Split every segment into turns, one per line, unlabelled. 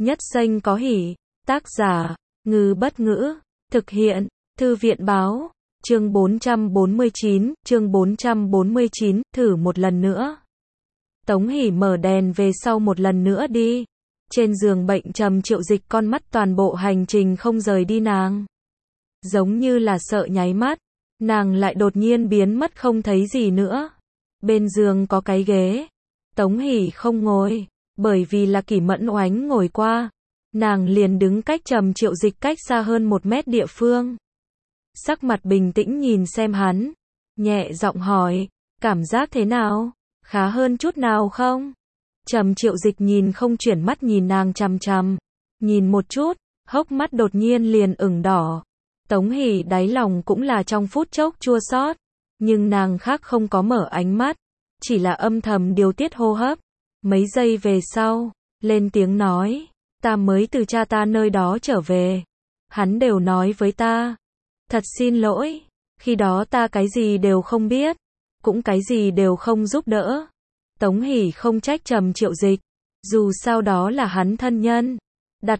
Nhất xanh có hỉ. Tác giả, Ngư Bất Ngữ. Thực hiện, Thư viện Báo. Chương 449, thử một lần nữa. Tống Hỷ mở đèn về sau một lần nữa đi. Trên giường bệnh Trầm Triệu Dịch con mắt toàn bộ hành trình không rời đi nàng. Giống như là sợ nháy mắt, nàng lại đột nhiên biến mất không thấy gì nữa. Bên giường có cái ghế. Tống Hỷ không ngồi, bởi vì là Kỷ Mẫn Oánh ngồi qua. Nàng liền đứng cách Trầm Triệu Dịch cách xa hơn 1 mét địa phương. Sắc mặt bình tĩnh nhìn xem hắn, nhẹ giọng hỏi, cảm giác thế nào? Khá hơn chút nào không? Trầm Triệu Dịch nhìn không chuyển mắt nhìn nàng chằm chằm, nhìn một chút, hốc mắt đột nhiên liền ửng đỏ. Tống Hỷ đáy lòng cũng là trong phút chốc chua xót, nhưng nàng khác không có mở ánh mắt, chỉ là âm thầm điều tiết hô hấp. Mấy giây về sau, lên tiếng nói, ta mới từ cha ta nơi đó trở về. Hắn đều nói với ta, thật xin lỗi, khi đó ta cái gì đều không biết, cũng cái gì đều không giúp đỡ. Tống Hỷ không trách Trầm Triệu Dịch, dù sao đó là hắn thân nhân, đặt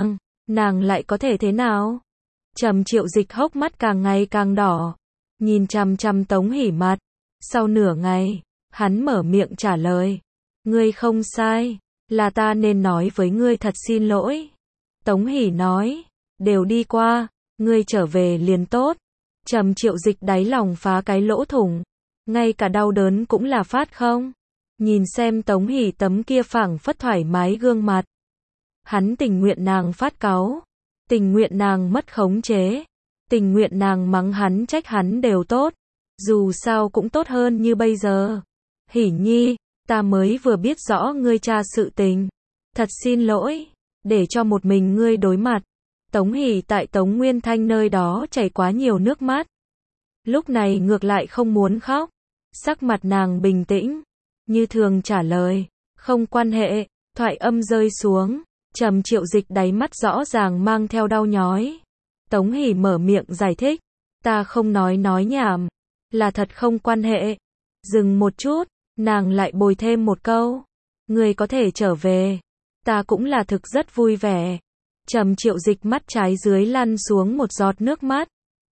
nàng lại có thể thế nào? Trầm Triệu Dịch hốc mắt càng ngày càng đỏ, nhìn chằm chằm Tống Hỷ mặt. Sau nửa ngày, hắn mở miệng trả lời, ngươi không sai, là ta nên nói với ngươi thật xin lỗi. Tống Hỷ nói, đều đi qua, ngươi trở về liền tốt. Trầm Triệu Dịch đáy lòng phá cái lỗ thủng, ngay cả đau đớn cũng là phát không. Nhìn xem Tống Hỷ tấm kia phảng phất thoải mái gương mặt, hắn tình nguyện nàng phát cáu, tình nguyện nàng mất khống chế, tình nguyện nàng mắng hắn trách hắn đều tốt, dù sao cũng tốt hơn như bây giờ. Hỷ nhi, ta mới vừa biết rõ ngươi cha sự tình, thật xin lỗi, để cho một mình ngươi đối mặt. Tống Hỷ tại Tống Nguyên Thanh nơi đó chảy quá nhiều nước mắt, lúc này ngược lại không muốn khóc, sắc mặt nàng bình tĩnh, như thường trả lời, không quan hệ. Thoại âm rơi xuống, Trầm Triệu Dịch đáy mắt rõ ràng mang theo đau nhói. Tống Hỷ mở miệng giải thích, ta không nói nhảm, là thật không quan hệ. Dừng một chút, nàng lại bồi thêm một câu, ngươi có thể trở về, ta cũng là thực rất vui vẻ. Trầm Triệu Dịch mắt trái dưới lăn xuống một giọt nước mắt.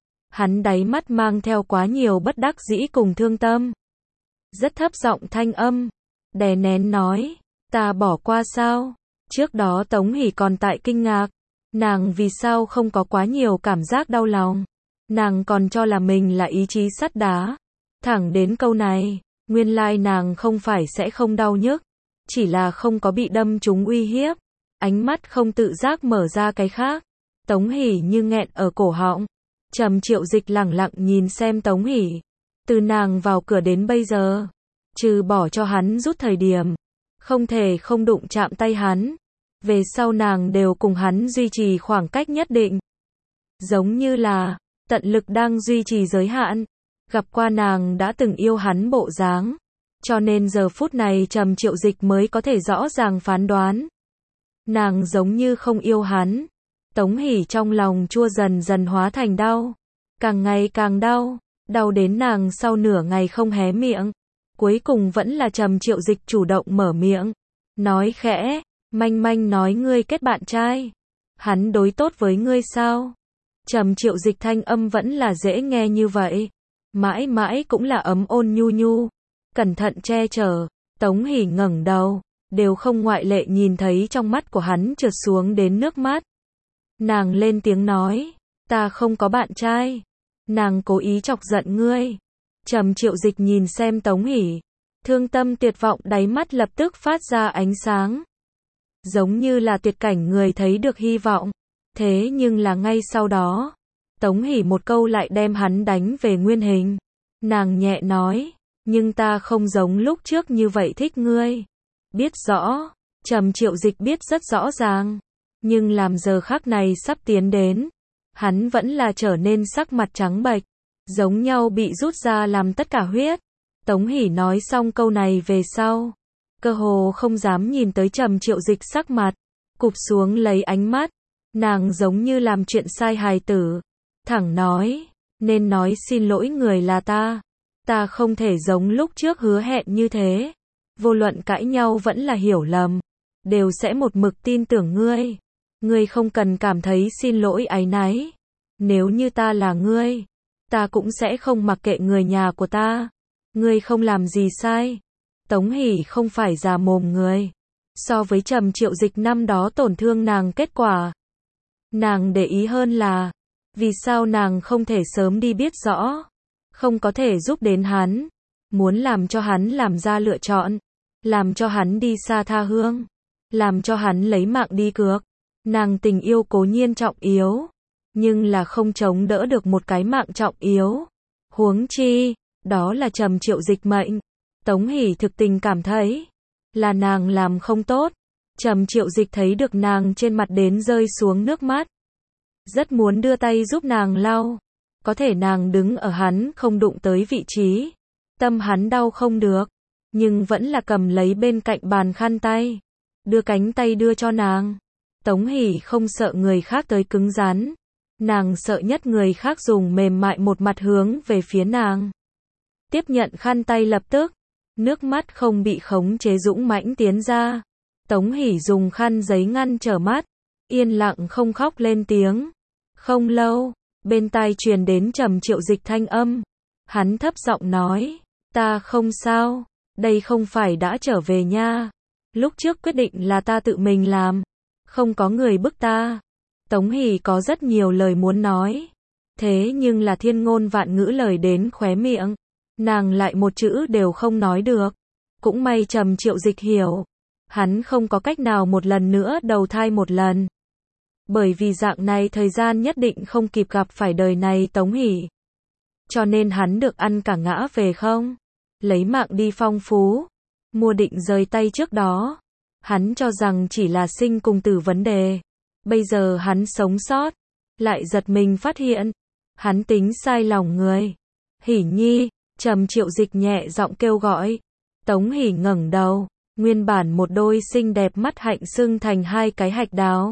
Hắn đáy mắt mang theo quá nhiều bất đắc dĩ cùng thương tâm. Rất thấp giọng thanh âm, đè nén nói, ta bỏ qua sao? Trước đó Tống Hỷ còn tại kinh ngạc, nàng vì sao không có quá nhiều cảm giác đau lòng. Nàng còn cho là mình là ý chí sắt đá. Thẳng đến câu này, nguyên lai nàng không phải sẽ không đau nhức, chỉ là không có bị đâm trúng uy hiếp. Ánh mắt không tự giác mở ra cái khác. Tống Hỷ như nghẹn ở cổ họng. Trầm Triệu Dịch lẳng lặng nhìn xem Tống Hỷ. Từ nàng vào cửa đến bây giờ, trừ bỏ cho hắn rút thời điểm, không thể không đụng chạm tay hắn. Về sau nàng đều cùng hắn duy trì khoảng cách nhất định. Giống như là, tận lực đang duy trì giới hạn. Gặp qua nàng đã từng yêu hắn bộ dáng. Cho nên giờ phút này Trầm Triệu Dịch mới có thể rõ ràng phán đoán. Nàng giống như không yêu hắn. Tống Hỷ trong lòng chua dần dần hóa thành đau. Càng ngày càng đau. Đau đến nàng sau nửa ngày không hé miệng. Cuối cùng vẫn là Trầm Triệu Dịch chủ động mở miệng. Nói khẽ, manh manh nói ngươi kết bạn trai. Hắn đối tốt với ngươi sao? Trầm Triệu Dịch thanh âm vẫn là dễ nghe như vậy. Mãi mãi cũng là ấm ôn nhu nhu. Cẩn thận che chở. Tống Hỷ ngẩng đầu, đều không ngoại lệ nhìn thấy trong mắt của hắn trượt xuống đến nước mắt. Nàng lên tiếng nói, ta không có bạn trai. Nàng cố ý chọc giận ngươi. Trầm Triệu Dịch nhìn xem Tống Hỷ, thương tâm tuyệt vọng đáy mắt lập tức phát ra ánh sáng. Giống như là tuyệt cảnh người thấy được hy vọng. Thế nhưng là ngay sau đó, Tống Hỷ một câu lại đem hắn đánh về nguyên hình. Nàng nhẹ nói, nhưng ta không giống lúc trước như vậy thích ngươi. Biết rõ, Trầm Triệu Dịch biết rất rõ ràng. Nhưng làm giờ khắc này sắp tiến đến, hắn vẫn là trở nên sắc mặt trắng bệch, giống nhau bị rút ra làm tất cả huyết. Tống Hỷ nói xong câu này về sau, cơ hồ không dám nhìn tới Trầm Triệu Dịch sắc mặt, cụp xuống lấy ánh mắt. Nàng giống như làm chuyện sai hài tử, thẳng nói, nên nói xin lỗi người là ta. Ta không thể giống lúc trước hứa hẹn như thế. Vô luận cãi nhau vẫn là hiểu lầm. đều sẽ một mực tin tưởng ngươi. Ngươi không cần cảm thấy xin lỗi áy náy. Nếu như ta là ngươi, ta cũng sẽ không mặc kệ người nhà của ta. Ngươi không làm gì sai. Tống Hỷ không phải già mồm người. So với Trầm Triệu Dịch năm đó tổn thương nàng kết quả, nàng để ý hơn là, vì sao nàng không thể sớm đi biết rõ, không có thể giúp đến hắn, muốn làm cho hắn làm ra lựa chọn, làm cho hắn đi xa tha hương, làm cho hắn lấy mạng đi cược. Nàng tình yêu cố nhiên trọng yếu, nhưng là không chống đỡ được một cái mạng trọng yếu. Huống chi, đó là Trầm Triệu Dịch mệnh. Tống Hỷ thực tình cảm thấy là nàng làm không tốt. Trầm Triệu Dịch thấy được nàng trên mặt đến rơi xuống nước mắt, rất muốn đưa tay giúp nàng lau, có thể nàng đứng ở hắn không đụng tới vị trí, tâm hắn đau không được, nhưng vẫn là cầm lấy bên cạnh bàn khăn tay, đưa cánh tay đưa cho nàng. Tống Hỷ không sợ người khác tới cứng rắn, nàng sợ nhất người khác dùng mềm mại một mặt hướng về phía nàng. Tiếp nhận khăn tay lập tức, nước mắt không bị khống chế dũng mãnh tiến ra. Tống Hỷ dùng khăn giấy ngăn trở mắt, yên lặng không khóc lên tiếng. Không lâu, bên tai truyền đến Trầm Triệu Dịch thanh âm. Hắn thấp giọng nói, ta không sao, đây không phải đã trở về nha. Lúc trước quyết định là ta tự mình làm, không có người bức ta. Tống Hỷ có rất nhiều lời muốn nói, thế nhưng là thiên ngôn vạn ngữ lời đến khóe miệng, nàng lại một chữ đều không nói được. Cũng may Trầm Triệu Dịch hiểu, hắn không có cách nào một lần nữa đầu thai một lần. Bởi vì dạng này thời gian nhất định không kịp gặp phải đời này Tống Hỷ. Cho nên hắn được ăn cả ngã về không. Lấy mạng đi phong phú. Mua định rời tay trước đó. Hắn cho rằng chỉ là sinh cùng tử vấn đề. Bây giờ hắn sống sót. Lại giật mình phát hiện. Hắn tính sai lòng người. Hỷ nhi, Trầm Triệu Dịch nhẹ giọng kêu gọi. Tống Hỷ ngẩng đầu. Nguyên bản một đôi xinh đẹp mắt hạnh sưng thành hai cái hạch đào.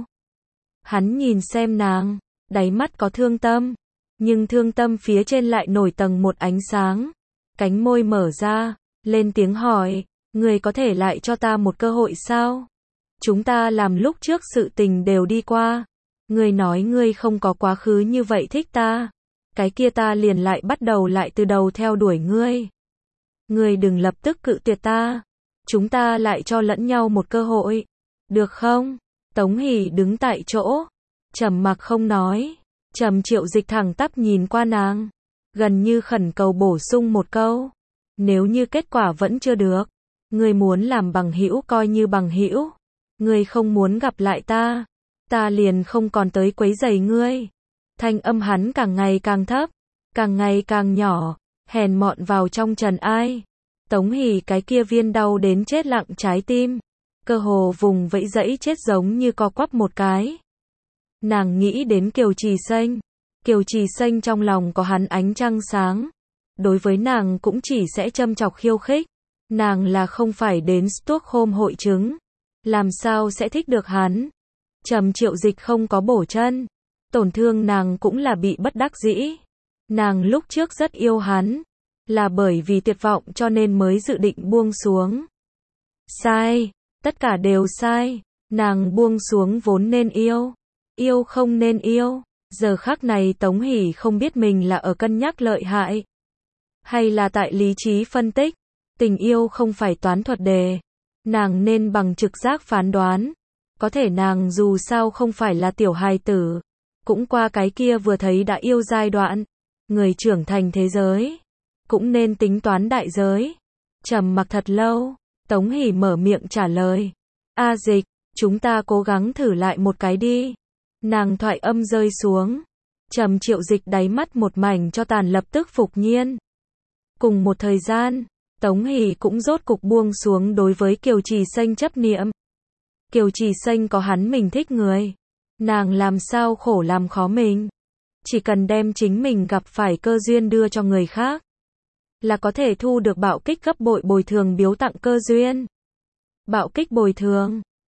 Hắn nhìn xem nàng, đáy mắt có thương tâm, nhưng thương tâm phía trên lại nổi tầng một ánh sáng. Cánh môi mở ra, lên tiếng hỏi, người có thể lại cho ta một cơ hội sao? Chúng ta làm lúc trước sự tình đều đi qua. Người nói ngươi không có quá khứ như vậy thích ta. Cái kia ta liền lại bắt đầu lại từ đầu theo đuổi ngươi. Ngươi đừng lập tức cự tuyệt ta. Chúng ta lại cho lẫn nhau một cơ hội. Được không? Tống Hỷ đứng tại chỗ, trầm mặc không nói. Trầm Triệu Dịch thẳng tắp nhìn qua nàng, gần như khẩn cầu bổ sung một câu. Nếu như kết quả vẫn chưa được, ngươi muốn làm bằng hữu coi như bằng hữu. Ngươi không muốn gặp lại ta, ta liền không còn tới quấy rầy ngươi. Thanh âm hắn càng ngày càng thấp, càng ngày càng nhỏ, hèn mọn vào trong trần ai. Tống Hỷ cái kia viên đau đến chết lặng trái tim, cơ hồ vùng vẫy dẫy chết giống như co quắp một cái. Nàng nghĩ đến Kiều Trì Xanh. Kiều Trì Xanh trong lòng có hắn ánh trăng sáng. Đối với nàng cũng chỉ sẽ châm chọc khiêu khích. Nàng là không phải đến Stockholm hội chứng. Làm sao sẽ thích được hắn? Trầm Triệu Dịch không có bổ chân. Tổn thương nàng cũng là bị bất đắc dĩ. Nàng lúc trước rất yêu hắn. Là bởi vì tuyệt vọng cho nên mới dự định buông xuống. Sai. Tất cả đều sai. Nàng buông xuống vốn nên yêu. Yêu không nên yêu. Giờ khắc này Tống Hỷ không biết mình là ở cân nhắc lợi hại, hay là tại lý trí phân tích. Tình yêu không phải toán thuật đề. Nàng nên bằng trực giác phán đoán. Có thể nàng dù sao không phải là tiểu hài tử. Cũng qua cái kia vừa thấy đã yêu giai đoạn. Người trưởng thành thế giới cũng nên tính toán đại giới. Trầm mặc thật lâu, Tống Hỷ mở miệng trả lời. A Dịch, chúng ta cố gắng thử lại một cái đi. Nàng thoại âm rơi xuống. Trầm Triệu Dịch đáy mắt một mảnh cho tàn lập tức phục nhiên. Cùng một thời gian, Tống Hỷ cũng rốt cục buông xuống đối với Kiều Trì Xanh chấp niệm. Kiều Trì Xanh có hắn mình thích người. Nàng làm sao khổ làm khó mình. Chỉ cần đem chính mình gặp phải cơ duyên đưa cho người khác, là có thể thu được bạo kích gấp bội bồi thường biếu tặng cơ duyên. Bạo kích bồi thường,